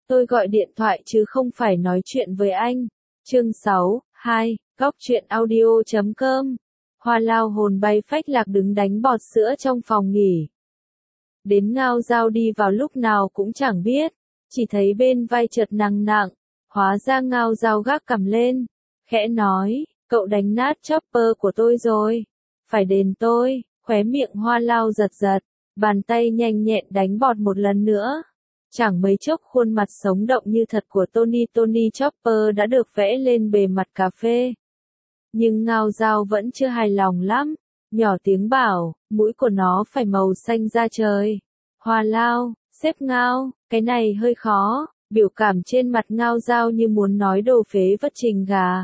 Tôi gọi điện thoại chứ không phải nói chuyện với anh. Chương 6, 2, Góc truyện audio.com. Hoa Lao hồn bay phách lạc đứng đánh bọt sữa trong phòng nghỉ. Đến Ngao Giao đi vào lúc nào cũng chẳng biết, chỉ thấy bên vai chợt nặng nặng, hóa ra Ngao Giao gác cằm lên, khẽ nói, cậu đánh nát chopper của tôi rồi, phải đền tôi. Khóe miệng Hoa Lao giật giật, bàn tay nhanh nhẹn đánh bọt một lần nữa. Chẳng mấy chốc khuôn mặt sống động như thật của Tony Chopper đã được vẽ lên bề mặt cà phê. Nhưng Ngao Giao vẫn chưa hài lòng lắm, nhỏ tiếng bảo, mũi của nó phải màu xanh da trời. Hoa Lao, sếp Ngao, cái này hơi khó, biểu cảm trên mặt Ngao Giao như muốn nói đồ phế vất trình gà.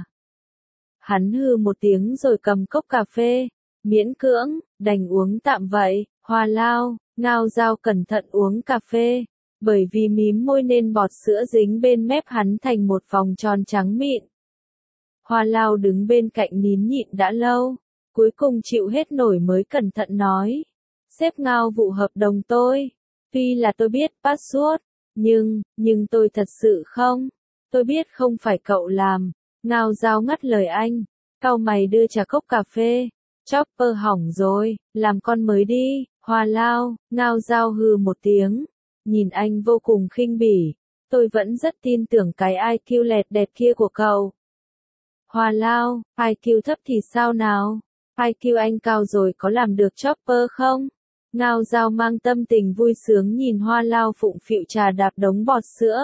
Hắn hừ một tiếng rồi cầm cốc cà phê, miễn cưỡng, đành uống tạm vậy. Hoa Lao, Ngao Giao cẩn thận uống cà phê, bởi vì mím môi nên bọt sữa dính bên mép hắn thành một vòng tròn trắng mịn. Hoa Lao đứng bên cạnh nín nhịn đã lâu, cuối cùng chịu hết nổi mới cẩn thận nói. Sếp Ngao, vụ hợp đồng tôi, tuy là tôi biết password, nhưng tôi thật sự không. Tôi biết không phải cậu làm. Ngao Giao ngắt lời anh, cau mày đưa trà cốc cà phê. Chopper hỏng rồi, làm con mới đi. Hoa Lao, Ngao Giao hừ một tiếng, nhìn anh vô cùng khinh bỉ. Tôi vẫn rất tin tưởng cái IQ lẹt đẹt kia của cậu. Hoa Lao, IQ thấp thì sao nào? IQ anh cao rồi có làm được Chopper không? Ngao Giao mang tâm tình vui sướng nhìn Hoa Lao phụng phịu trà đạp đống bọt sữa.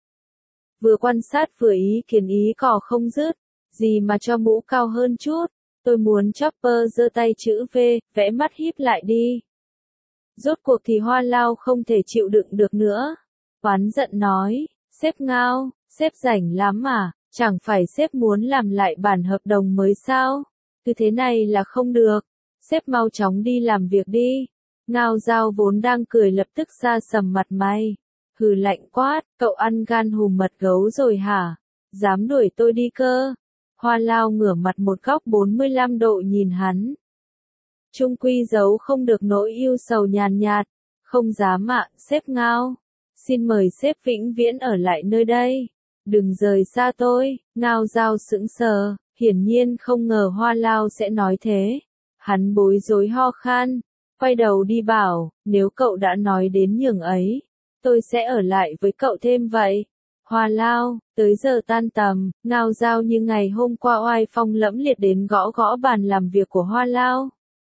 Vừa quan sát vừa ý kiến ý cỏ không dứt, gì mà cho mũ cao hơn chút. Tôi muốn Chopper giơ tay chữ V, vẽ mắt híp lại đi. Rốt cuộc thì Hoa Lao không thể chịu đựng được nữa. Oán giận nói, sếp Ngao, sếp rảnh lắm à, chẳng phải sếp muốn làm lại bản hợp đồng mới sao? Cứ thế này là không được. Sếp mau chóng đi làm việc đi. Ngao Giao vốn đang cười lập tức sa sầm mặt mày. Hừ lạnh quát, cậu ăn gan hùm mật gấu rồi hả? Dám đuổi tôi đi cơ? Hoa Lao ngửa mặt một góc 45 độ nhìn hắn. Trung quy giấu không được nỗi yêu sầu nhàn nhạt. Không dám ạ, sếp Ngao. Xin mời sếp vĩnh viễn ở lại nơi đây. Đừng rời xa tôi. Ngao Giao sững sờ, hiển nhiên không ngờ Hoa Lao sẽ nói thế. Hắn bối rối ho khan, quay đầu đi bảo, nếu cậu đã nói đến nhường ấy, tôi sẽ ở lại với cậu thêm vậy. Hoa Lao, tới giờ tan tầm, Ngao Giao như ngày hôm qua oai phong lẫm liệt đến gõ gõ bàn làm việc của Hoa Lao.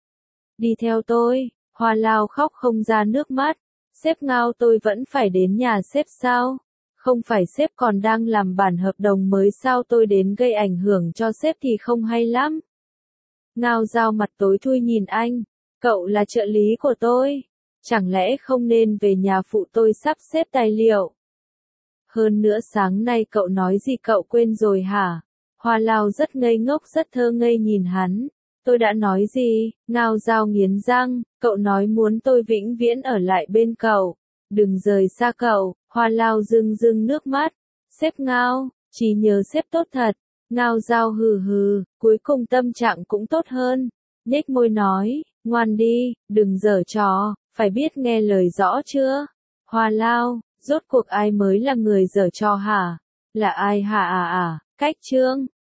Đi theo tôi. Hoa Lao khóc không ra nước mắt. Sếp Ngao, tôi vẫn phải đến nhà sếp sao? Không phải sếp còn đang làm bản hợp đồng mới sao, tôi đến gây ảnh hưởng cho sếp thì không hay lắm. Ngao Giao mặt tối thui nhìn anh, cậu là trợ lý của tôi, chẳng lẽ không nên về nhà phụ tôi sắp xếp tài liệu? Hơn nữa sáng nay cậu nói gì cậu quên rồi hả? Hoa Lao rất ngây ngốc rất thơ ngây nhìn hắn. Tôi đã nói gì? Ngao Giao nghiến răng, cậu nói muốn tôi vĩnh viễn ở lại bên cậu, đừng rời xa cậu. Hoa Lao rưng rưng nước mắt. Sếp Ngao, trí nhớ sếp tốt thật. Ngao Giao hừ hừ, cuối cùng tâm trạng cũng tốt hơn. Nhếch môi nói, ngoan đi, đừng giở trò, phải biết nghe lời rõ chưa? Hoa Lao, rốt cuộc ai mới là người giở trò hả? Là ai hả? Cách chương